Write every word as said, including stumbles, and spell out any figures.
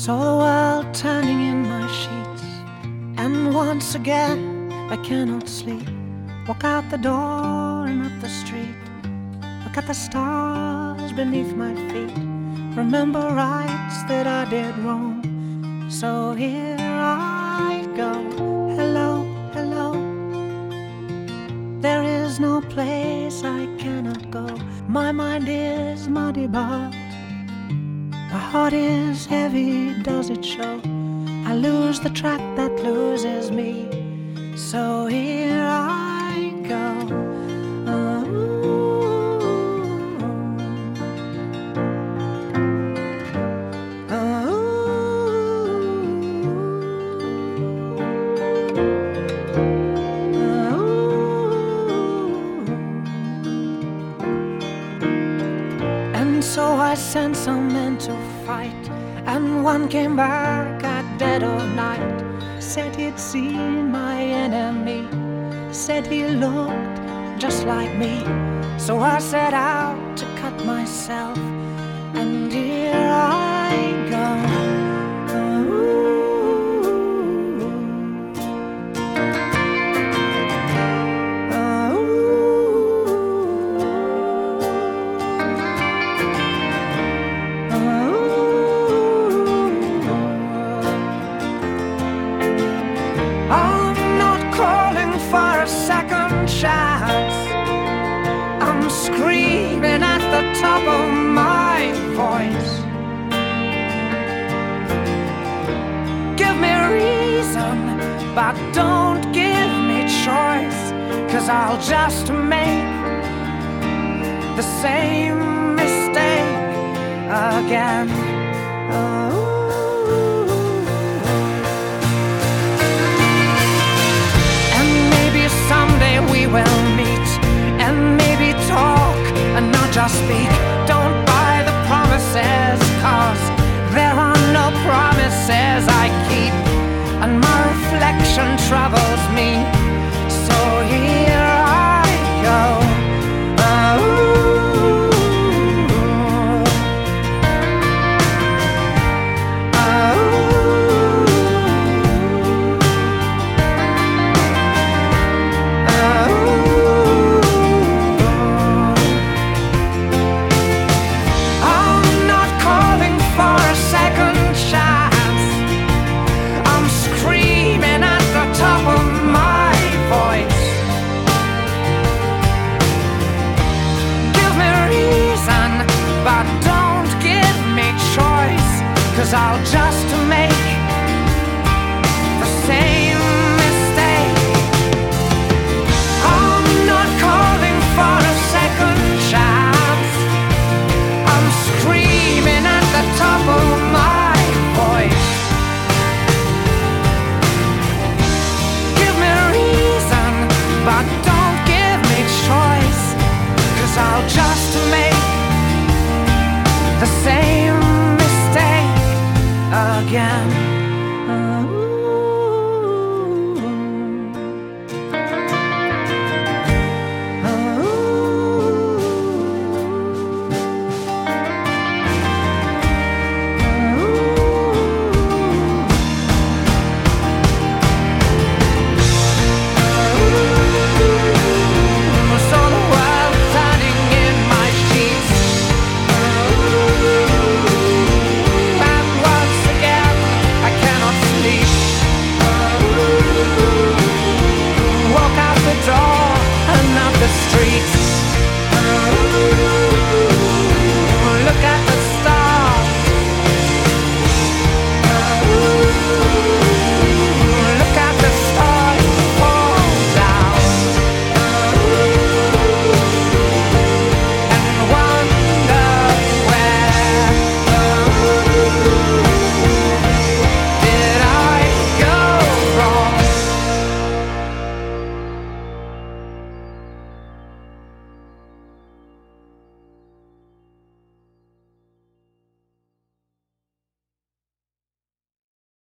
Saw the world turning in my sheets, and once again I cannot sleep. Walk out the door and up the street, look at the stars beneath my feet, remember rights that I did wrong. So here I go, hello, hello. There is no place I cannot go. My mind is muddy but my heart is heavy, does it show? I lose the track that loses me. So here I go. Oh. Oh. Oh. And so I sent some men to fight, and one came back at dead of night. Said he'd seen my enemy, said he looked just like me. So I set out to cut myself, and here I go. Second chance, I'm screaming at the top of my voice. Give me reason, but don't give me choice, 'cause I'll just make the same mistake again. Oh.